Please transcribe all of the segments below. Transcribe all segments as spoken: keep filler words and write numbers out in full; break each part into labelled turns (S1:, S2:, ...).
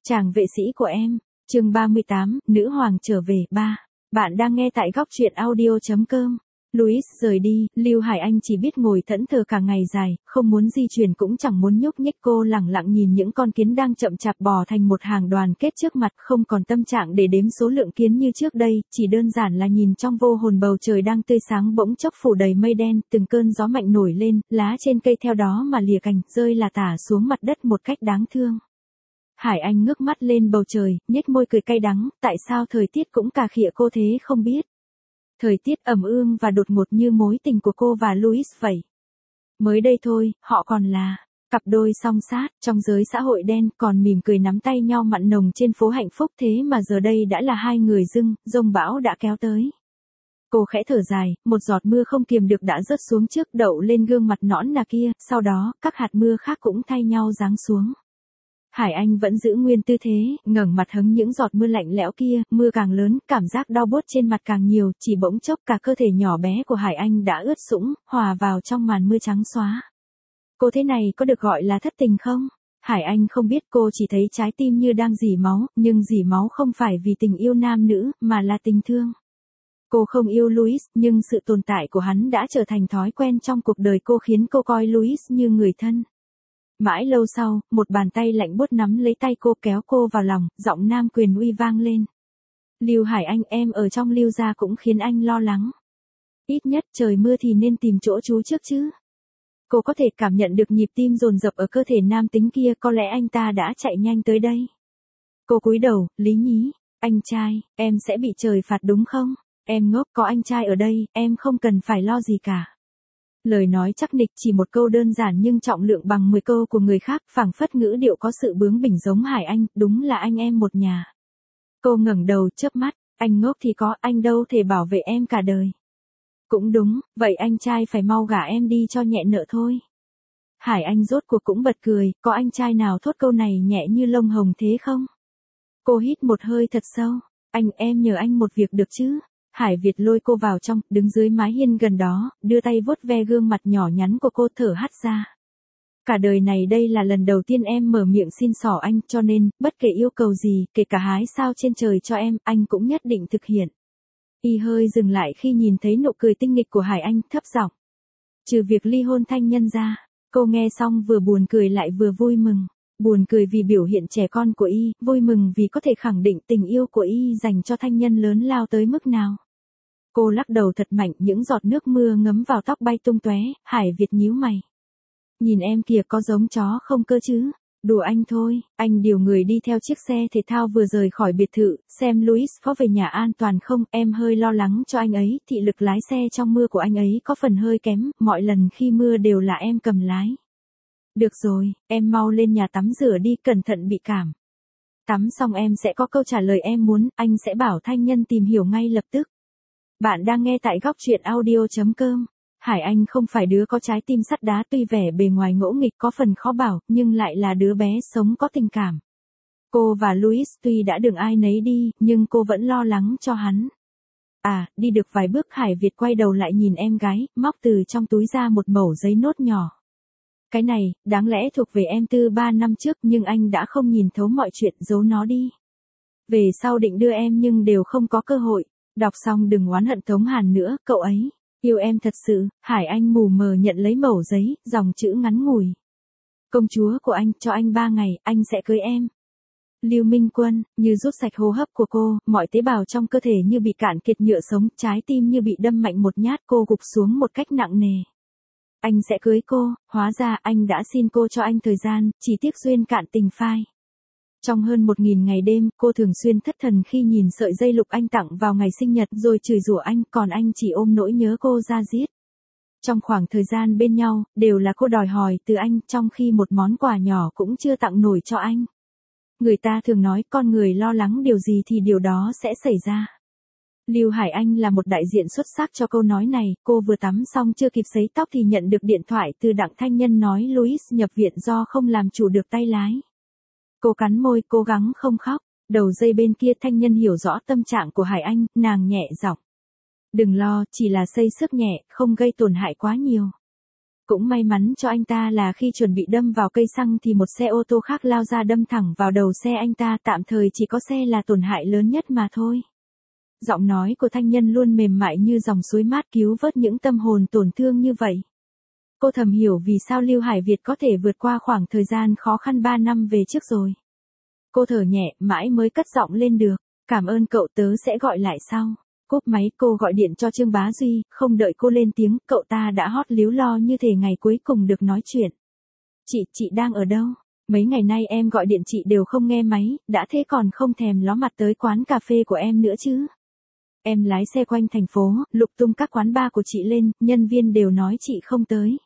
S1: Chàng vệ sĩ của em, chương ba mươi tám, nữ hoàng trở về ba. Bạn đang nghe tại góc truyện audio.com. Louis rời đi, Lưu Hải Anh chỉ biết ngồi thẫn thờ cả ngày dài, không muốn di chuyển cũng chẳng muốn nhúc nhích. Cô lẳng lặng nhìn những con kiến đang chậm chạp bò thành một hàng đoàn kết trước mặt, không còn tâm trạng để đếm số lượng kiến như trước đây, chỉ đơn giản là nhìn trong vô hồn bầu trời đang tươi sáng bỗng chốc phủ đầy mây đen, từng cơn gió mạnh nổi lên, lá trên cây theo đó mà lìa cành, rơi là tả xuống mặt đất một cách đáng thương. Hải Anh ngước mắt lên bầu trời, nhếch môi cười cay đắng, tại sao thời tiết cũng cà khịa cô thế không biết. Thời tiết ẩm ương và đột ngột như mối tình của cô và Louis vậy. Mới đây thôi, họ còn là cặp đôi song sát, trong giới xã hội đen, còn mỉm cười nắm tay nhau mặn nồng trên phố hạnh phúc, thế mà giờ đây đã là hai người dưng, giông bão đã kéo tới. Cô khẽ thở dài, một giọt mưa không kiềm được đã rớt xuống trước đậu lên gương mặt nõn nà kia, sau đó, các hạt mưa khác cũng thay nhau giáng xuống. Hải Anh vẫn giữ nguyên tư thế, ngẩng mặt hứng những giọt mưa lạnh lẽo kia, mưa càng lớn, cảm giác đau buốt trên mặt càng nhiều, chỉ bỗng chốc cả cơ thể nhỏ bé của Hải Anh đã ướt sũng, hòa vào trong màn mưa trắng xóa. Cô thế này có được gọi là thất tình không? Hải Anh không biết, cô chỉ thấy trái tim như đang rỉ máu, nhưng rỉ máu không phải vì tình yêu nam nữ, mà là tình thương. Cô không yêu Louis, nhưng sự tồn tại của hắn đã trở thành thói quen trong cuộc đời cô, khiến cô coi Louis như người thân. Mãi lâu sau, một bàn tay lạnh buốt nắm lấy tay cô, kéo cô vào lòng, giọng nam quyền uy vang lên. Lưu Hải Anh, em ở trong Lưu gia cũng khiến anh lo lắng. Ít nhất trời mưa thì nên tìm chỗ trú trước chứ. Cô có thể cảm nhận được nhịp tim dồn dập ở cơ thể nam tính kia, có lẽ anh ta đã chạy nhanh tới đây. Cô cúi đầu, lý nhí, anh trai, em sẽ bị trời phạt đúng không? Em ngốc, có anh trai ở đây, em không cần phải lo gì cả. Lời nói chắc nịch, chỉ một câu đơn giản nhưng trọng lượng bằng mười câu của người khác, phảng phất ngữ điệu có sự bướng bỉnh giống Hải Anh, đúng là anh em một nhà. Cô ngẩng đầu chớp mắt, anh ngốc thì có, anh đâu thể bảo vệ em cả đời. Cũng đúng, vậy anh trai phải mau gả em đi cho nhẹ nợ thôi. Hải Anh rốt cuộc cũng bật cười, có anh trai nào thốt câu này nhẹ như lông hồng thế không? Cô hít một hơi thật sâu, anh em nhờ anh một việc được chứ? Hải Việt lôi cô vào trong, đứng dưới mái hiên gần đó, đưa tay vuốt ve gương mặt nhỏ nhắn của cô, thở hắt ra. Cả đời này đây là lần đầu tiên em mở miệng xin xỏ anh, cho nên, bất kể yêu cầu gì, kể cả hái sao trên trời cho em, anh cũng nhất định thực hiện. Y hơi dừng lại khi nhìn thấy nụ cười tinh nghịch của Hải Anh, thấp giọng. Trừ việc ly hôn thanh nhân ra, cô nghe xong vừa buồn cười lại vừa vui mừng. Buồn cười vì biểu hiện trẻ con của Y, vui mừng vì có thể khẳng định tình yêu của Y dành cho thanh nhân lớn lao tới mức nào. Cô lắc đầu thật mạnh, những giọt nước mưa ngấm vào tóc bay tung tóe. Hải Việt nhíu mày. Nhìn em kìa, có giống chó không cơ chứ? Đùa anh thôi. Anh điều người đi theo chiếc xe thể thao vừa rời khỏi biệt thự, xem Louis có về nhà an toàn không. Em hơi lo lắng cho anh ấy, thị lực lái xe trong mưa của anh ấy có phần hơi kém, mọi lần khi mưa đều là em cầm lái. Được rồi, em mau lên nhà tắm rửa đi, cẩn thận bị cảm. Tắm xong em sẽ có câu trả lời em muốn, anh sẽ bảo thanh nhân tìm hiểu ngay lập tức. Bạn đang nghe tại góc truyện audio.com. Hải Anh không phải đứa có trái tim sắt đá, tuy vẻ bề ngoài ngỗ nghịch có phần khó bảo, nhưng lại là đứa bé sống có tình cảm. Cô và Louis tuy đã đường ai nấy đi, nhưng cô vẫn lo lắng cho hắn. À, đi được vài bước Hải Việt quay đầu lại nhìn em gái, móc từ trong túi ra một mẩu giấy nốt nhỏ. Cái này, đáng lẽ thuộc về em từ ba năm trước, nhưng anh đã không nhìn thấu mọi chuyện, giấu nó đi. Về sau định đưa em nhưng đều không có cơ hội. Đọc xong đừng oán hận Tống Hàn nữa, cậu ấy yêu em thật sự. Hải Anh mù mờ nhận lấy mẩu giấy, dòng chữ ngắn ngủi. Công chúa của anh, cho anh ba ngày, anh sẽ cưới em. Lưu Minh Quân, như rút sạch hô hấp của cô, mọi tế bào trong cơ thể như bị cạn kiệt nhựa sống, trái tim như bị đâm mạnh một nhát, cô gục xuống một cách nặng nề. Anh sẽ cưới cô, hóa ra anh đã xin cô cho anh thời gian, chỉ tiếc duyên cạn tình phai. Trong hơn một nghìn ngày đêm, cô thường xuyên thất thần khi nhìn sợi dây lục anh tặng vào ngày sinh nhật, rồi chửi rủa anh, còn anh chỉ ôm nỗi nhớ cô ra giết. Trong khoảng thời gian bên nhau, đều là cô đòi hỏi từ anh, trong khi một món quà nhỏ cũng chưa tặng nổi cho anh. Người ta thường nói, con người lo lắng điều gì thì điều đó sẽ xảy ra. Lưu Hải Anh là một đại diện xuất sắc cho câu nói này, cô vừa tắm xong chưa kịp sấy tóc thì nhận được điện thoại từ Đặng Thanh Nhân nói Louis nhập viện do không làm chủ được tay lái. Cô cắn môi, cố gắng không khóc. Đầu dây bên kia Thanh Nhân hiểu rõ tâm trạng của Hải Anh, nàng nhẹ giọng. Đừng lo, chỉ là xây xước nhẹ, không gây tổn hại quá nhiều. Cũng may mắn cho anh ta là khi chuẩn bị đâm vào cây xăng thì một xe ô tô khác lao ra đâm thẳng vào đầu xe anh ta, tạm thời chỉ có xe là tổn hại lớn nhất mà thôi. Giọng nói của thanh nhân luôn mềm mại như dòng suối mát cứu vớt những tâm hồn tổn thương như vậy. Cô thầm hiểu vì sao Lưu Hải Việt có thể vượt qua khoảng thời gian khó khăn ba năm về trước rồi. Cô thở nhẹ, mãi mới cất giọng lên được. Cảm ơn cậu, tớ sẽ gọi lại sau. Cúp máy cô gọi điện cho Trương Bá Duy, không đợi cô lên tiếng, cậu ta đã hót líu lo như thể ngày cuối cùng được nói chuyện. Chị, chị đang ở đâu? Mấy ngày nay em gọi điện chị đều không nghe máy, đã thế còn không thèm ló mặt tới quán cà phê của em nữa chứ. Em lái xe quanh thành phố, lục tung các quán bar của chị lên, nhân viên đều nói chị không tới.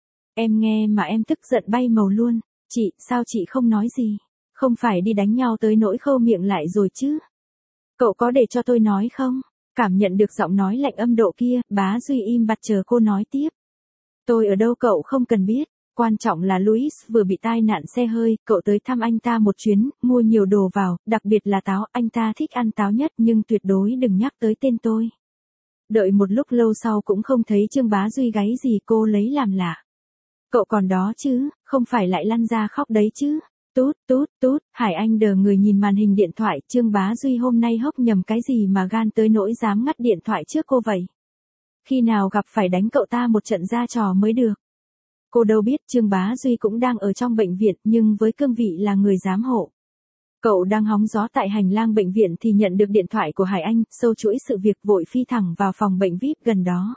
S1: Em nghe mà em tức giận bay màu luôn. Chị, sao chị không nói gì? Không phải đi đánh nhau tới nỗi khâu miệng lại rồi chứ? Cậu có để cho tôi nói không? Cảm nhận được giọng nói lạnh âm độ kia, Bá Duy im bặt chờ cô nói tiếp. Tôi ở đâu cậu không cần biết, quan trọng là Louis vừa bị tai nạn xe hơi, cậu tới thăm anh ta một chuyến, mua nhiều đồ vào, đặc biệt là táo, anh ta thích ăn táo nhất nhưng tuyệt đối đừng nhắc tới tên tôi. Đợi một lúc lâu sau cũng không thấy Trương Bá Duy gáy gì, cô lấy làm lạ. Cậu còn đó chứ, không phải lại lăn ra khóc đấy chứ? Tút, tút, tút, Hải Anh đờ người nhìn màn hình điện thoại, Trương Bá Duy hôm nay hốc nhầm cái gì mà gan tới nỗi dám ngắt điện thoại trước cô vậy? Khi nào gặp phải đánh cậu ta một trận ra trò mới được. Cô đâu biết Trương Bá Duy cũng đang ở trong bệnh viện nhưng với cương vị là người giám hộ. Cậu đang hóng gió tại hành lang bệnh viện thì nhận được điện thoại của Hải Anh, sâu chuỗi sự việc vội phi thẳng vào phòng bệnh vi ai pi gần đó.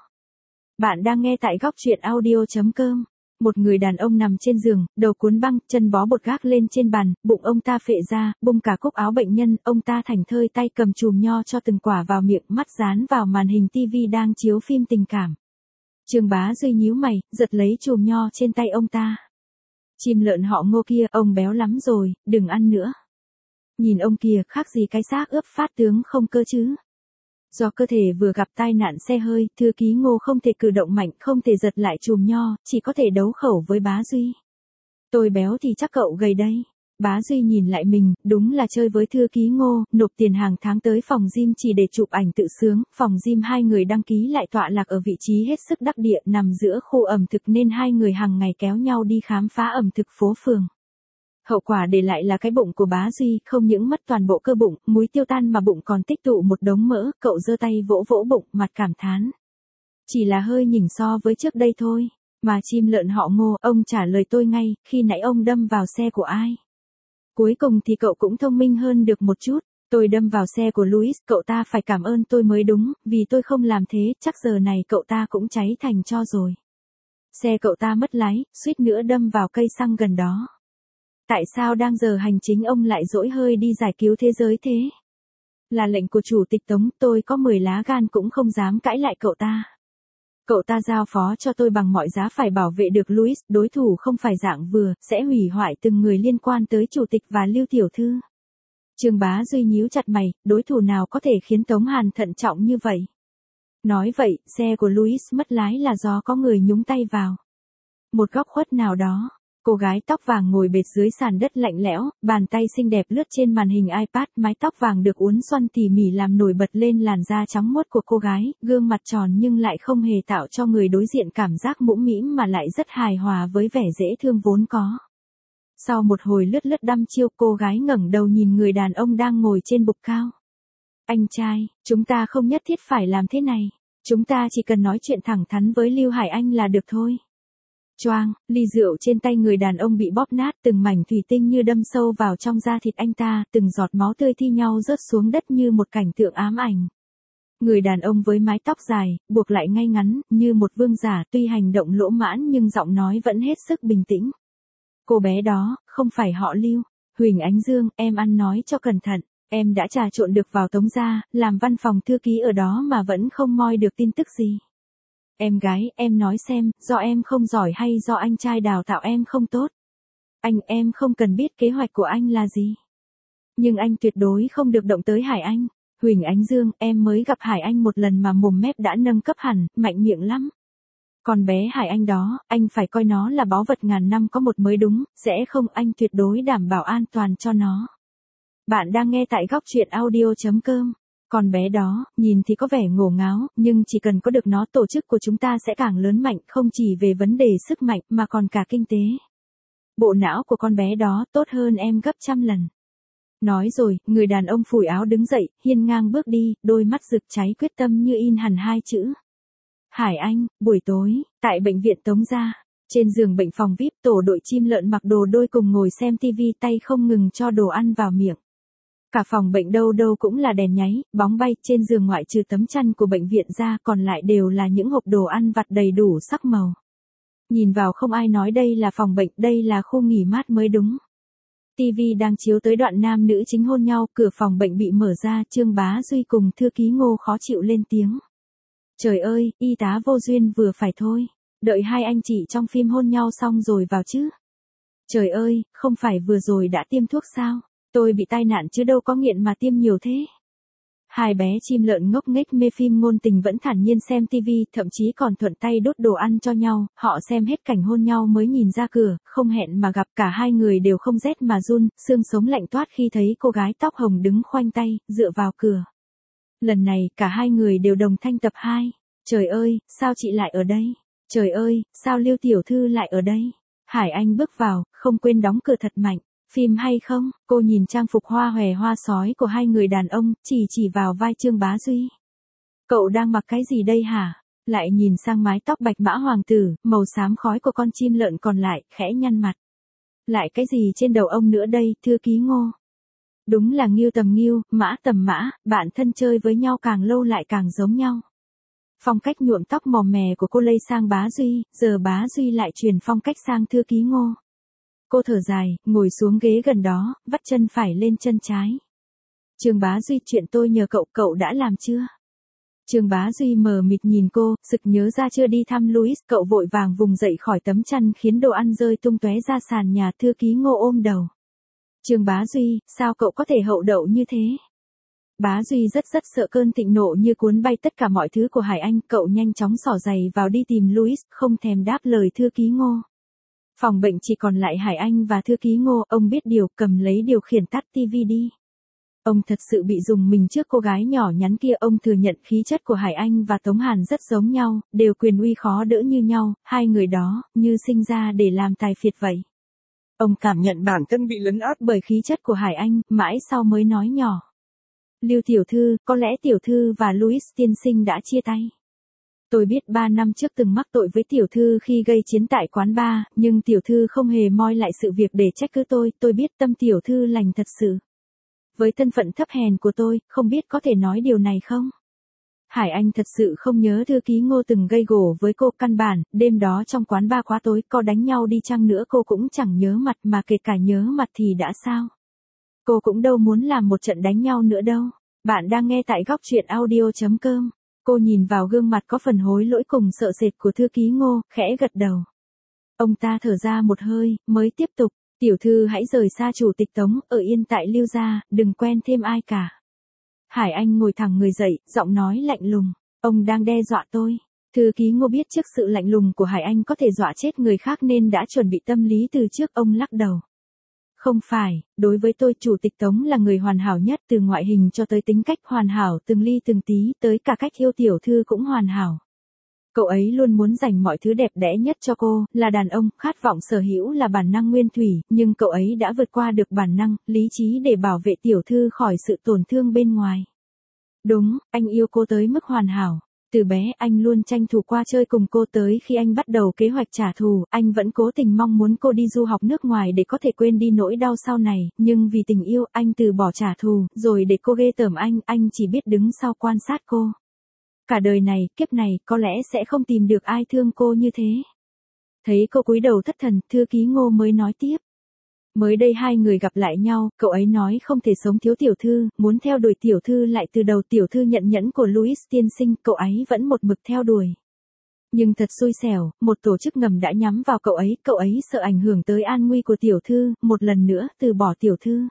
S1: Bạn đang nghe tại góc truyện audio chấm com. Một người đàn ông nằm trên giường, đầu cuốn băng, chân bó bột gác lên trên bàn, bụng ông ta phệ ra, bung cả cúc áo bệnh nhân, ông ta thảnh thơi tay cầm chùm nho cho từng quả vào miệng, mắt dán vào màn hình tivi đang chiếu phim tình cảm. Trương Bá Duy nhíu mày, giật lấy chùm nho trên tay ông ta. Chim lợn họ Ngô kia, ông béo lắm rồi, đừng ăn nữa. Nhìn ông kia, khác gì cái xác ướp phát tướng không cơ chứ. Do cơ thể vừa gặp tai nạn xe hơi, thư ký Ngô không thể cử động mạnh, không thể giật lại chùm nho, chỉ có thể đấu khẩu với Bá Duy. Tôi béo thì chắc cậu gầy đây. Bá Duy nhìn lại mình, đúng là chơi với thư ký Ngô, nộp tiền hàng tháng tới phòng gym chỉ để chụp ảnh tự sướng, phòng gym hai người đăng ký lại tọa lạc ở vị trí hết sức đắc địa nằm giữa khu ẩm thực nên hai người hàng ngày kéo nhau đi khám phá ẩm thực phố phường. Hậu quả để lại là cái bụng của Bá Duy, không những mất toàn bộ cơ bụng, múi tiêu tan mà bụng còn tích tụ một đống mỡ, cậu giơ tay vỗ vỗ bụng, mặt cảm thán. Chỉ là hơi nhỉnh so với trước đây thôi, mà chim lợn họ Ngô, ông trả lời tôi ngay, khi nãy ông đâm vào xe của ai? Cuối cùng thì cậu cũng thông minh hơn được một chút, tôi đâm vào xe của Louis, cậu ta phải cảm ơn tôi mới đúng, vì tôi không làm thế, chắc giờ này cậu ta cũng cháy thành tro rồi. Xe cậu ta mất lái, suýt nữa đâm vào cây xăng gần đó. Tại sao đang giờ hành chính ông lại dỗi hơi đi giải cứu thế giới thế? Là lệnh của chủ tịch Tống, tôi có mười lá gan cũng không dám cãi lại cậu ta. Cậu ta giao phó cho tôi bằng mọi giá phải bảo vệ được Louis, đối thủ không phải dạng vừa, sẽ hủy hoại từng người liên quan tới chủ tịch và Lưu tiểu thư. Trương Bá Duy nhíu chặt mày, đối thủ nào có thể khiến Tống Hàn thận trọng như vậy? Nói vậy, xe của Louis mất lái là do có người nhúng tay vào một góc khuất nào đó. Cô gái tóc vàng ngồi bệt dưới sàn đất lạnh lẽo, bàn tay xinh đẹp lướt trên màn hình iPad, mái tóc vàng được uốn xoăn tỉ mỉ làm nổi bật lên làn da trắng muốt của cô gái, gương mặt tròn nhưng lại không hề tạo cho người đối diện cảm giác mũm mĩm mà lại rất hài hòa với vẻ dễ thương vốn có. Sau một hồi lướt lướt đăm chiêu, cô gái ngẩng đầu nhìn người đàn ông đang ngồi trên bục cao. Anh trai, chúng ta không nhất thiết phải làm thế này. Chúng ta chỉ cần nói chuyện thẳng thắn với Lưu Hải Anh là được thôi. Choang, ly rượu trên tay người đàn ông bị bóp nát, từng mảnh thủy tinh như đâm sâu vào trong da thịt anh ta, từng giọt máu tươi thi nhau rớt xuống đất như một cảnh tượng ám ảnh. Người đàn ông với mái tóc dài, buộc lại ngay ngắn, như một vương giả, tuy hành động lỗ mãn nhưng giọng nói vẫn hết sức bình tĩnh. Cô bé đó, không phải họ Lưu. Huỳnh Ánh Dương, em ăn nói cho cẩn thận. Em đã trà trộn được vào Tống gia, làm văn phòng thư ký ở đó mà vẫn không moi được tin tức gì. Em gái, em nói xem, do em không giỏi hay do anh trai đào tạo em không tốt? Anh, em không cần biết kế hoạch của anh là gì. Nhưng anh tuyệt đối không được động tới Hải Anh. Huỳnh Ánh Dương, em mới gặp Hải Anh một lần mà mồm mép đã nâng cấp hẳn, mạnh miệng lắm. Còn bé Hải Anh đó, anh phải coi nó là báu vật ngàn năm có một mới đúng, sẽ không, anh tuyệt đối đảm bảo an toàn cho nó. Bạn đang nghe tại góc truyện audio chấm com. Con bé đó, nhìn thì có vẻ ngổ ngáo, nhưng chỉ cần có được nó tổ chức của chúng ta sẽ càng lớn mạnh, không chỉ về vấn đề sức mạnh mà còn cả kinh tế. Bộ não của con bé đó tốt hơn em gấp trăm lần. Nói rồi, người đàn ông phủi áo đứng dậy, hiên ngang bước đi, đôi mắt rực cháy quyết tâm như in hẳn hai chữ. Hải Anh, buổi tối, tại bệnh viện Tống Gia, trên giường bệnh phòng vi ai pi, tổ đội chim lợn mặc đồ đôi cùng ngồi xem tivi, tay không ngừng cho đồ ăn vào miệng. Cả phòng bệnh đâu đâu cũng là đèn nháy, bóng bay, trên giường ngoại trừ tấm chăn của bệnh viện ra còn lại đều là những hộp đồ ăn vặt đầy đủ sắc màu. Nhìn vào không ai nói đây là phòng bệnh, đây là khu nghỉ mát mới đúng. Tivi đang chiếu tới đoạn nam nữ chính hôn nhau, cửa phòng bệnh bị mở ra, Trương Bá Duy cùng thư ký Ngô khó chịu lên tiếng. Trời ơi, y tá vô duyên vừa phải thôi, đợi hai anh chị trong phim hôn nhau xong rồi vào chứ. Trời ơi, không phải vừa rồi đã tiêm thuốc sao? Tôi bị tai nạn chứ đâu có nghiện mà tiêm nhiều thế. Hai bé chim lợn ngốc nghếch mê phim ngôn tình vẫn thản nhiên xem tivi, thậm chí còn thuận tay đốt đồ ăn cho nhau, họ xem hết cảnh hôn nhau mới nhìn ra cửa, không hẹn mà gặp, cả hai người đều không rét mà run, xương sống lạnh toát khi thấy cô gái tóc hồng đứng khoanh tay, dựa vào cửa. Lần này, cả hai người đều đồng thanh tập hai. Trời ơi, sao chị lại ở đây? Trời ơi, sao Lưu tiểu thư lại ở đây? Hải Anh bước vào, không quên đóng cửa thật mạnh. Phim hay không? Cô nhìn trang phục hoa hòe hoa sói của hai người đàn ông, chỉ chỉ vào vai Trương Bá Duy. Cậu đang mặc cái gì đây hả? Lại nhìn sang mái tóc bạch mã hoàng tử, màu xám khói của con chim lợn còn lại, khẽ nhăn mặt. Lại cái gì trên đầu ông nữa đây, thư ký Ngô? Đúng là nghiêu tầm nghiêu, mã tầm mã, bạn thân chơi với nhau càng lâu lại càng giống nhau. Phong cách nhuộm tóc mòm mè của cô lây sang Bá Duy, giờ Bá Duy lại truyền phong cách sang thư ký Ngô. Cô thở dài, ngồi xuống ghế gần đó, vắt chân phải lên chân trái. Trương Bá Duy, chuyện tôi nhờ cậu, cậu đã làm chưa? Trương Bá Duy mờ mịt nhìn cô, sực nhớ ra chưa đi thăm Louis, cậu vội vàng vùng dậy khỏi tấm chăn khiến đồ ăn rơi tung tóe ra sàn nhà, thư ký Ngô ôm đầu. Trương Bá Duy, sao cậu có thể hậu đậu như thế? Bá Duy rất rất sợ cơn thịnh nộ như cuốn bay tất cả mọi thứ của Hải Anh, cậu nhanh chóng xỏ giày vào đi tìm Louis, không thèm đáp lời thư ký Ngô. Phòng bệnh chỉ còn lại Hải Anh và thư ký Ngô, ông biết điều, cầm lấy điều khiển tắt tivi đi. Ông thật sự bị rùng mình trước cô gái nhỏ nhắn kia, ông thừa nhận khí chất của Hải Anh và Tống Hàn rất giống nhau, đều quyền uy khó đỡ như nhau, hai người đó, như sinh ra để làm tài phiệt vậy. Ông cảm nhận bản thân bị lấn át bởi khí chất của Hải Anh, mãi sau mới nói nhỏ. Lưu tiểu thư, có lẽ tiểu thư và Louis tiên sinh đã chia tay. Tôi biết ba năm trước từng mắc tội với tiểu thư khi gây chiến tại quán bar, nhưng tiểu thư không hề moi lại sự việc để trách cứ tôi, tôi biết tâm tiểu thư lành thật sự. Với thân phận thấp hèn của tôi, không biết có thể nói điều này không? Hải Anh thật sự không nhớ thư ký Ngô từng gây gổ với cô, căn bản, đêm đó trong quán bar quá tối, có đánh nhau đi chăng nữa cô cũng chẳng nhớ mặt, mà kể cả nhớ mặt thì đã sao? Cô cũng đâu muốn làm một trận đánh nhau nữa đâu. Bạn đang nghe tại góc truyện audio chấm com. Cô nhìn vào gương mặt có phần hối lỗi cùng sợ sệt của thư ký Ngô, khẽ gật đầu. Ông ta thở ra một hơi, mới tiếp tục, tiểu thư hãy rời xa chủ tịch Tống, ở yên tại Lưu gia, đừng quen thêm ai cả. Hải Anh ngồi thẳng người dậy, giọng nói lạnh lùng, ông đang đe dọa tôi. Thư ký Ngô biết trước sự lạnh lùng của Hải Anh có thể dọa chết người khác nên đã chuẩn bị tâm lý từ trước, ông lắc đầu. Không phải, đối với tôi chủ tịch Tống là người hoàn hảo nhất, từ ngoại hình cho tới tính cách hoàn hảo, từng ly từng tí, tới cả cách yêu tiểu thư cũng hoàn hảo. Cậu ấy luôn muốn dành mọi thứ đẹp đẽ nhất cho cô, là đàn ông, khát vọng sở hữu là bản năng nguyên thủy, nhưng cậu ấy đã vượt qua được bản năng, lý trí để bảo vệ tiểu thư khỏi sự tổn thương bên ngoài. Đúng, anh yêu cô tới mức hoàn hảo. Từ bé anh luôn tranh thủ qua chơi cùng cô, tới khi anh bắt đầu kế hoạch trả thù, anh vẫn cố tình mong muốn cô đi du học nước ngoài để có thể quên đi nỗi đau sau này, nhưng vì tình yêu, anh từ bỏ trả thù, rồi để cô ghê tởm anh, anh chỉ biết đứng sau quan sát cô. Cả đời này, kiếp này, có lẽ sẽ không tìm được ai thương cô như thế. Thấy cô cúi đầu thất thần, thư ký Ngô mới nói tiếp. Mới đây hai người gặp lại nhau, cậu ấy nói không thể sống thiếu tiểu thư, muốn theo đuổi tiểu thư lại từ đầu, tiểu thư nhận nhẫn của Louis tiên sinh, cậu ấy vẫn một mực theo đuổi. Nhưng thật xui xẻo, một tổ chức ngầm đã nhắm vào cậu ấy, cậu ấy sợ ảnh hưởng tới an nguy của tiểu thư, một lần nữa từ bỏ tiểu thư.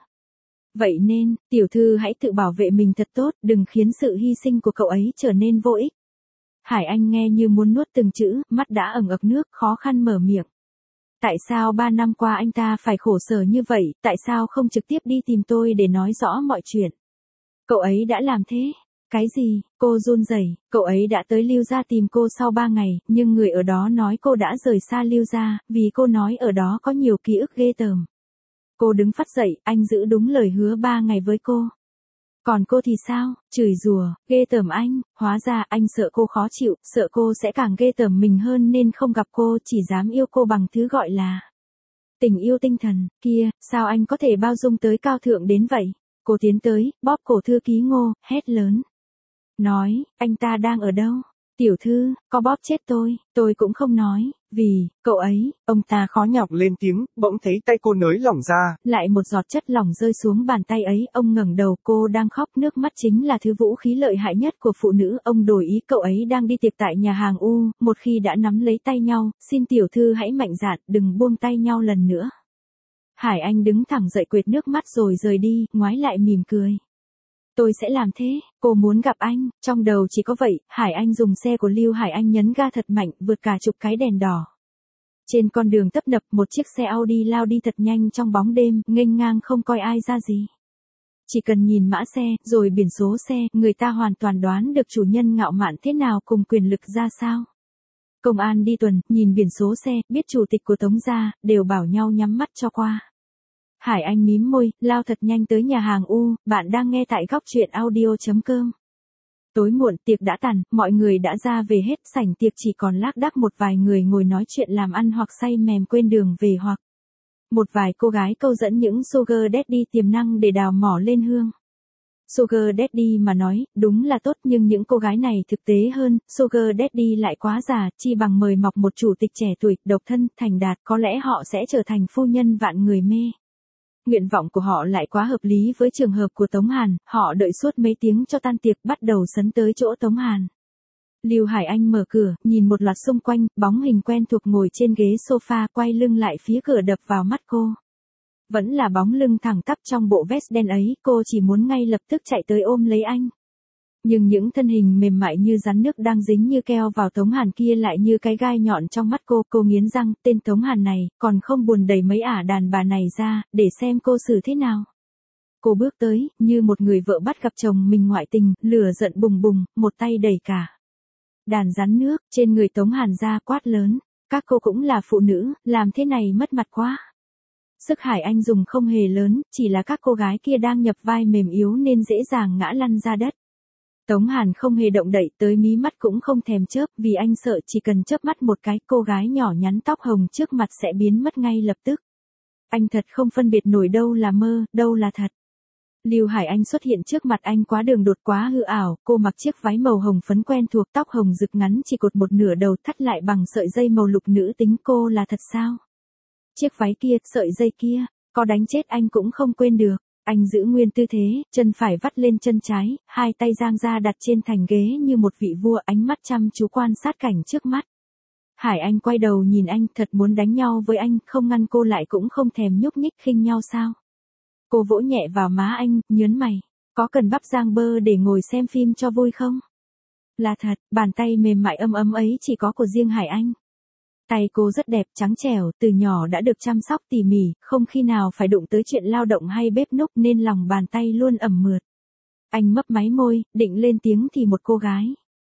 S1: Vậy nên, tiểu thư hãy tự bảo vệ mình thật tốt, đừng khiến sự hy sinh của cậu ấy trở nên vô ích. Hải Anh nghe như muốn nuốt từng chữ, mắt đã ẩn ực nước, khó khăn mở miệng. Tại sao ba năm qua anh ta phải khổ sở như vậy, tại sao không trực tiếp đi tìm tôi để nói rõ mọi chuyện? Cậu ấy đã làm thế, Cái gì? Cô run rẩy, cậu ấy đã tới Lưu gia tìm cô sau ba ngày, nhưng người ở đó nói cô đã rời xa Lưu gia, vì cô nói ở đó có nhiều ký ức ghê tởm. Cô đứng phắt dậy, anh giữ đúng lời hứa ba ngày với cô. Còn cô thì sao? Chửi rủa, ghê tởm anh, hóa ra anh sợ cô khó chịu, sợ cô sẽ càng ghê tởm mình hơn nên không gặp cô, chỉ dám yêu cô bằng thứ gọi là tình yêu tinh thần. Kia, sao anh có thể bao dung tới cao thượng đến vậy? Cô tiến tới, bóp cổ thư ký Ngô, hét lớn. Nói, anh ta đang ở đâu? Tiểu thư, có bóp chết tôi, tôi cũng không nói, vì, cậu ấy, ông ta khó nhọc
S2: lên tiếng, bỗng thấy tay cô nới lỏng ra.
S1: Lại một giọt chất lỏng rơi xuống bàn tay ấy, ông ngẩng đầu, cô đang khóc, nước mắt chính là thứ vũ khí lợi hại nhất của phụ nữ, ông đổi ý, cậu ấy đang đi tiệc tại nhà hàng U, một khi đã nắm lấy tay nhau, xin tiểu thư hãy mạnh dạn, đừng buông tay nhau lần nữa. Hải Anh đứng thẳng dậy quệt nước mắt rồi rời đi, ngoái lại mỉm cười. Tôi sẽ làm thế, cô muốn gặp anh, trong đầu chỉ có vậy, Hải Anh dùng xe của Lưu Hải Anh nhấn ga thật mạnh, vượt cả chục cái đèn đỏ. Trên con đường tấp nập, một chiếc xe Audi lao đi thật nhanh trong bóng đêm, nghênh ngang không coi ai ra gì. Chỉ cần nhìn mã xe, rồi biển số xe, người ta hoàn toàn đoán được chủ nhân ngạo mạn thế nào cùng quyền lực ra sao. Công an đi tuần, nhìn biển số xe, biết chủ tịch của Tống gia, đều bảo nhau nhắm mắt cho qua. Hải Anh mím môi, lao thật nhanh tới nhà hàng U, bạn đang nghe tại góc truyện audio chấm com. Tối muộn, tiệc đã tàn, mọi người đã ra về hết, sảnh tiệc chỉ còn lác đác một vài người ngồi nói chuyện làm ăn hoặc say mềm quên đường về hoặc một vài cô gái câu dẫn những sugar daddy tiềm năng để đào mỏ lên hương. Sugar daddy mà nói, đúng là tốt, nhưng những cô gái này thực tế hơn, sugar daddy lại quá già, chi bằng mời mọc một chủ tịch trẻ tuổi, độc thân, thành đạt, có lẽ họ sẽ trở thành phu nhân vạn người mê. Nguyện vọng của họ lại quá hợp lý với trường hợp của Tống Hàn, họ đợi suốt mấy tiếng cho tan tiệc, bắt đầu sấn tới chỗ Tống Hàn. Lưu Hải Anh mở cửa, nhìn một loạt xung quanh, bóng hình quen thuộc ngồi trên ghế sofa, quay lưng lại phía cửa đập vào mắt cô. Vẫn là bóng lưng thẳng tắp trong bộ vest đen ấy, cô chỉ muốn ngay lập tức chạy tới ôm lấy anh. Nhưng những thân hình mềm mại như rắn nước đang dính như keo vào Tống Hàn kia lại như cái gai nhọn trong mắt cô, cô nghiến răng, tên Tống Hàn này, còn không buồn đẩy mấy ả đàn bà này ra, để xem cô xử thế nào. Cô bước tới, như một người vợ bắt gặp chồng mình ngoại tình, lửa giận bùng bùng, một tay đẩy cả đàn rắn nước, trên người Tống Hàn ra, quát lớn, các cô cũng là phụ nữ, làm thế này mất mặt quá. Sức Hải Anh dùng không hề lớn, chỉ là các cô gái kia đang nhập vai mềm yếu nên dễ dàng ngã lăn ra đất. Tống Hàn không hề động đậy, tới mí mắt cũng không thèm chớp, vì anh sợ chỉ cần chớp mắt một cái, cô gái nhỏ nhắn tóc hồng trước mặt sẽ biến mất ngay lập tức. Anh thật không phân biệt nổi đâu là mơ, đâu là thật. Lưu Hải Anh xuất hiện trước mặt anh quá đường đột, quá hư ảo, cô mặc chiếc váy màu hồng phấn quen thuộc, tóc hồng rực ngắn chỉ cột một nửa đầu, thắt lại bằng sợi dây màu lục nữ tính, cô là thật sao? Chiếc váy kia, sợi dây kia, có đánh chết anh cũng không quên được. Anh giữ nguyên tư thế, chân phải vắt lên chân trái, hai tay dang ra đặt trên thành ghế như một vị vua, ánh mắt chăm chú quan sát cảnh trước mắt. Hải Anh quay đầu nhìn anh, thật muốn đánh nhau với anh, không ngăn cô lại cũng không thèm nhúc nhích, khinh nhau sao? Cô vỗ nhẹ vào má anh, nhớn mày, có cần bắp rang bơ để ngồi xem phim cho vui không? Là thật, bàn tay mềm mại ấm ấm ấy chỉ có của riêng Hải Anh. Tay cô rất đẹp, trắng trẻo, từ nhỏ đã được chăm sóc tỉ mỉ, không khi nào phải đụng tới chuyện lao động hay bếp núc nên lòng bàn tay luôn ẩm mượt. Anh mấp máy môi, định lên tiếng thì một cô gái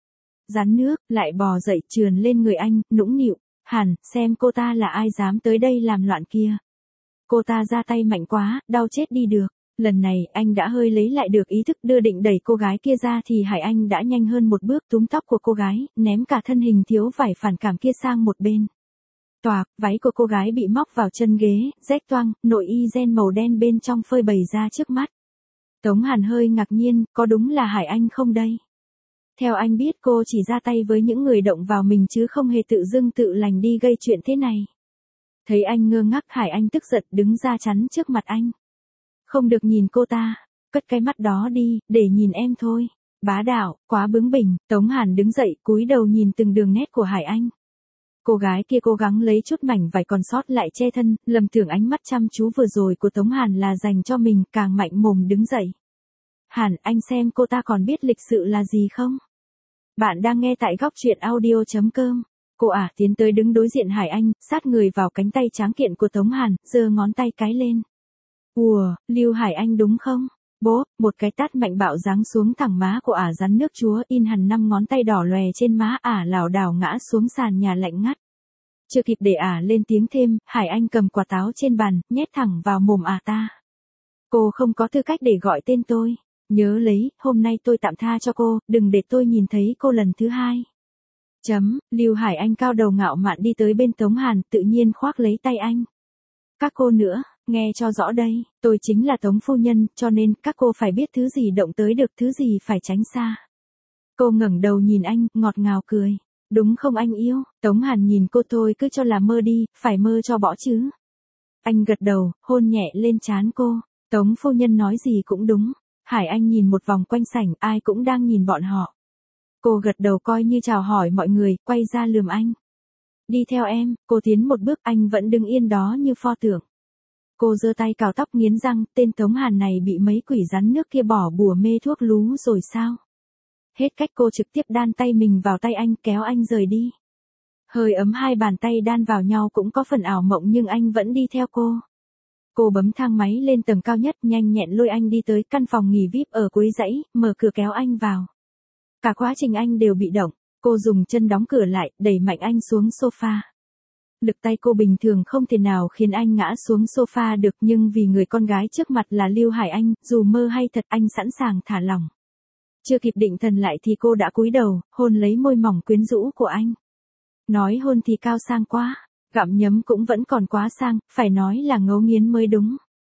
S1: rắn nước lại bò dậy trườn lên người anh, nũng nịu, Hàn, xem cô ta là ai dám tới đây làm loạn kia. Cô ta ra tay mạnh quá, đau chết đi được. Lần này, anh đã hơi lấy lại được ý thức, đưa định đẩy cô gái kia ra thì Hải Anh đã nhanh hơn một bước, túm tóc của cô gái, ném cả thân hình thiếu vải phản cảm kia sang một bên. Toạc, váy của cô gái bị móc vào chân ghế, rách toang, nội y ren màu đen bên trong phơi bày ra trước mắt. Tống Hàn hơi ngạc nhiên, có đúng là Hải Anh không đây? Theo anh biết cô chỉ ra tay với những người động vào mình chứ không hề tự dưng tự lành đi gây chuyện thế này. Thấy anh ngơ ngác, Hải Anh tức giận đứng ra chắn trước mặt anh. Không được nhìn cô ta, cất cái mắt đó đi, để nhìn em thôi. Bá đạo, quá bướng bỉnh, Tống Hàn đứng dậy, cúi đầu nhìn từng đường nét của Hải Anh. Cô gái kia cố gắng lấy chút mảnh vải còn sót lại che thân, lầm tưởng ánh mắt chăm chú vừa rồi của Tống Hàn là dành cho mình, càng mạnh mồm đứng dậy. Hàn, anh xem cô ta còn biết lịch sự là gì không? Bạn đang nghe tại góc truyện audio chấm com. Cô ả tiến tới đứng đối diện Hải Anh, sát người vào cánh tay tráng kiện của Tống Hàn, giơ ngón tay cái lên. Ùa, Lưu Hải Anh đúng không? Bố, một cái tát mạnh bạo giáng xuống thẳng má của ả rắn nước chúa, in hẳn năm ngón tay đỏ lòe trên má ả, lảo đảo ngã xuống sàn nhà lạnh ngắt. Chưa kịp để ả lên tiếng thêm, Hải Anh cầm quả táo trên bàn, nhét thẳng vào mồm ả ta. Cô không có tư cách để gọi tên tôi. Nhớ lấy, hôm nay tôi tạm tha cho cô, đừng để tôi nhìn thấy cô lần thứ hai. Chấm, Lưu Hải Anh cao đầu ngạo mạn đi tới bên Tống Hàn, tự nhiên khoác lấy tay anh. Các cô nữa, nghe cho rõ đây, tôi chính là Tống phu nhân, cho nên các cô phải biết thứ gì động tới được, thứ gì phải tránh xa. Cô ngẩng đầu nhìn anh, ngọt ngào cười. Đúng không anh yêu? Tống Hàn nhìn cô, thôi cứ cho là mơ đi, phải mơ cho bỏ chứ. Anh gật đầu, hôn nhẹ lên trán cô. Tống phu nhân nói gì cũng đúng. Hải Anh nhìn một vòng quanh sảnh, ai cũng đang nhìn bọn họ. Cô gật đầu coi như chào hỏi mọi người, quay ra lườm anh. Đi theo em, cô tiến một bước, anh vẫn đứng yên đó như pho tượng. Cô giơ tay cào tóc nghiến răng, tên Tống Hàn này bị mấy quỷ rắn nước kia bỏ bùa mê thuốc lú rồi sao? Hết cách cô trực tiếp đan tay mình vào tay anh, kéo anh rời đi. Hơi ấm hai bàn tay đan vào nhau cũng có phần ảo mộng nhưng anh vẫn đi theo cô. Cô bấm thang máy lên tầng cao nhất, nhanh nhẹn lôi anh đi tới căn phòng nghỉ vi ai pi ở cuối dãy, mở cửa kéo anh vào. Cả quá trình anh đều bị động, cô dùng chân đóng cửa lại, đẩy mạnh anh xuống sofa. Lực tay cô bình thường không thể nào khiến anh ngã xuống sofa được, nhưng vì người con gái trước mặt là Lưu Hải Anh, dù mơ hay thật anh sẵn sàng thả lỏng. Chưa kịp định thần lại thì cô đã cúi đầu, hôn lấy môi mỏng quyến rũ của anh. Nói hôn thì cao sang quá, gặm nhấm cũng vẫn còn quá sang, phải nói là ngấu nghiến mới đúng.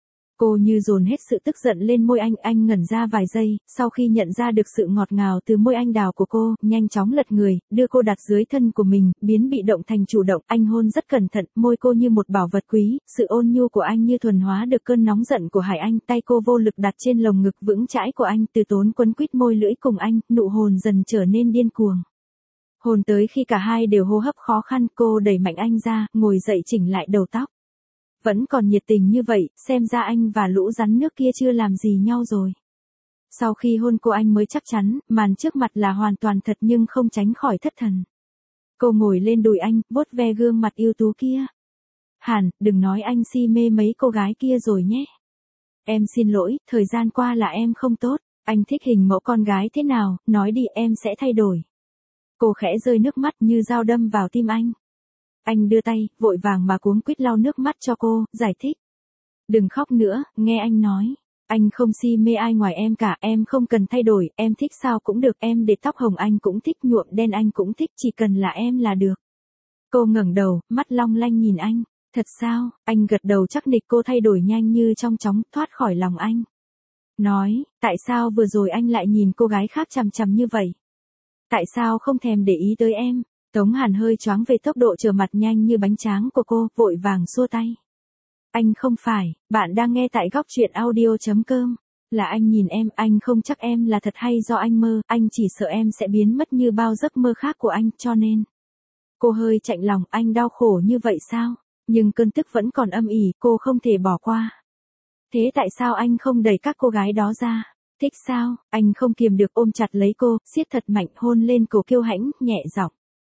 S1: Cô như dồn hết sự tức giận lên môi anh, anh ngẩn ra vài giây, sau khi nhận ra được sự ngọt ngào từ môi anh đào của cô, nhanh chóng lật người, đưa cô đặt dưới thân của mình, biến bị động thành chủ động, anh hôn rất cẩn thận, môi cô như một bảo vật quý, sự ôn nhu của anh như thuần hóa được cơn nóng giận của Hải Anh, tay cô vô lực đặt trên lồng ngực vững chãi của anh, từ tốn quấn quýt môi lưỡi cùng anh, nụ hôn dần trở nên điên cuồng. Hôn tới khi cả hai đều hô hấp khó khăn, cô đẩy mạnh anh ra, ngồi dậy chỉnh lại đầu tóc. Vẫn còn nhiệt tình như vậy, xem ra anh và lũ rắn nước kia chưa làm gì nhau rồi. Sau khi hôn cô anh mới chắc chắn, màn trước mặt là hoàn toàn thật nhưng không tránh khỏi thất thần. Cô ngồi lên đùi anh, vuốt ve gương mặt yêu tú kia. Hàn, đừng nói anh si mê mấy cô gái kia rồi nhé. Em xin lỗi, thời gian qua là em không tốt, anh thích hình mẫu con gái thế nào, nói đi em sẽ thay đổi. Cô khẽ rơi nước mắt như dao đâm vào tim anh. Anh đưa tay, vội vàng mà cuống quýt lau nước mắt cho cô, giải thích. Đừng khóc nữa, nghe anh nói. Anh không si mê ai ngoài em cả, em không cần thay đổi, em thích sao cũng được, em để tóc hồng anh cũng thích, nhuộm đen anh cũng thích, chỉ cần là em là được. Cô ngẩng đầu, mắt long lanh nhìn anh. Thật sao? Anh gật đầu chắc nịch, cô thay đổi nhanh như trong chóng, thoát khỏi lòng anh. Nói, tại sao vừa rồi anh lại nhìn cô gái khác chằm chằm như vậy? Tại sao không thèm để ý tới em? Tống Hàn hơi choáng về tốc độ trở mặt nhanh như bánh tráng của cô, vội vàng xua tay. Anh không phải, bạn đang nghe tại góc truyện audio chấm com. Là anh nhìn em, anh không chắc em là thật hay do anh mơ, anh chỉ sợ em sẽ biến mất như bao giấc mơ khác của anh, cho nên. Cô hơi chạnh lòng, anh đau khổ như vậy sao? Nhưng cơn tức vẫn còn âm ỉ, cô không thể bỏ qua. Thế tại sao anh không đẩy các cô gái đó ra? Thích sao? Anh không kiềm được ôm chặt lấy cô, siết thật mạnh, hôn lên cổ kiêu hãnh, nhẹ giọng.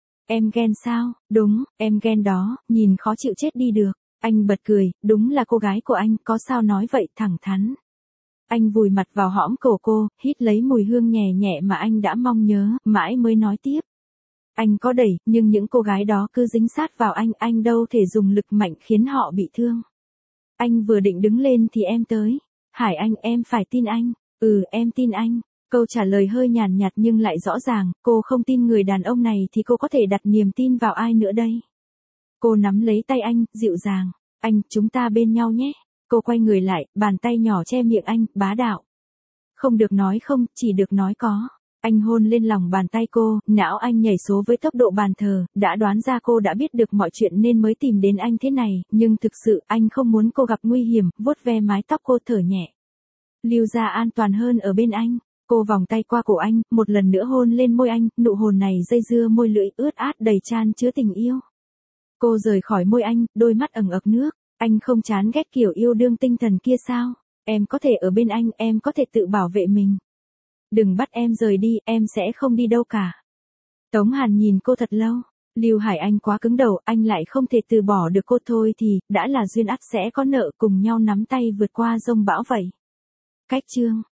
S1: Em ghen sao? Đúng, em ghen đó, nhìn khó chịu chết đi được. Anh bật cười, đúng là cô gái của anh, có sao nói vậy, thẳng thắn. Anh vùi mặt vào hõm cổ cô, hít lấy mùi hương nhẹ nhẹ mà anh đã mong nhớ, mãi mới nói tiếp. Anh có đẩy, nhưng những cô gái đó cứ dính sát vào anh, anh đâu thể dùng lực mạnh khiến họ bị thương. Anh vừa định đứng lên thì em tới. Hải Anh, em phải tin anh. Ừ, em tin anh. Câu trả lời hơi nhàn nhạt nhưng lại rõ ràng, cô không tin người đàn ông này thì cô có thể đặt niềm tin vào ai nữa đây. Cô nắm lấy tay anh, dịu dàng. Anh, chúng ta bên nhau nhé. Cô quay người lại, bàn tay nhỏ che miệng anh, bá đạo. Không được nói không, chỉ được nói có. Anh hôn lên lòng bàn tay cô, não anh nhảy số với tốc độ bàn thờ, đã đoán ra cô đã biết được mọi chuyện nên mới tìm đến anh thế này, nhưng thực sự anh không muốn cô gặp nguy hiểm, vuốt ve mái tóc cô thở nhẹ. Lưu ra an toàn hơn ở bên anh. Cô vòng tay qua cổ anh, một lần nữa hôn lên môi anh, nụ hôn này dây dưa môi lưỡi ướt át đầy chan chứa tình yêu. Cô rời khỏi môi anh, đôi mắt ẩn ực nước. Anh không chán ghét kiểu yêu đương tinh thần kia sao? Em có thể ở bên anh, em có thể tự bảo vệ mình. Đừng bắt em rời đi, em sẽ không đi đâu cả. Tống Hàn nhìn cô thật lâu. Lưu Hải Anh quá cứng đầu, anh lại không thể từ bỏ được cô thôi thì, đã là duyên ắt sẽ có nợ, cùng nhau nắm tay vượt qua dông bão vậy. Cách chương